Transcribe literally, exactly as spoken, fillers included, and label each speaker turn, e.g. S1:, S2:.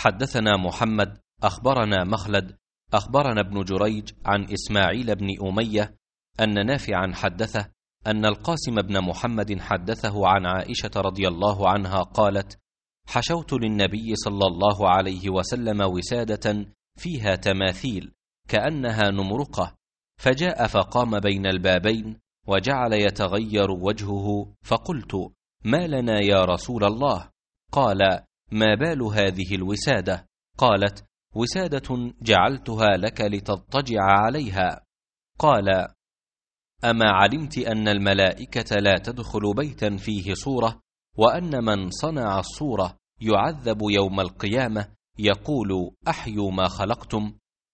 S1: حدثنا محمد أخبرنا مخلد أخبرنا ابن جريج عن إسماعيل بن أمية أن نافعا حدثه أن القاسم بن محمد حدثه عن عائشة رضي الله عنها قالت: حشوت للنبي صلى الله عليه وسلم وسادة فيها تماثيل كأنها نمرقة، فجاء فقام بين البابين وجعل يتغير وجهه، فقلت: ما لنا يا رسول الله؟ قال: ما بال هذه الوسادة؟ قالت: وسادة جعلتها لك لتضطجع عليها. قال: أما علمت أن الملائكة لا تدخل بيتا فيه صورة، وأن من صنع الصورة يعذب يوم القيامة، يقول: أحيوا ما خلقتم؟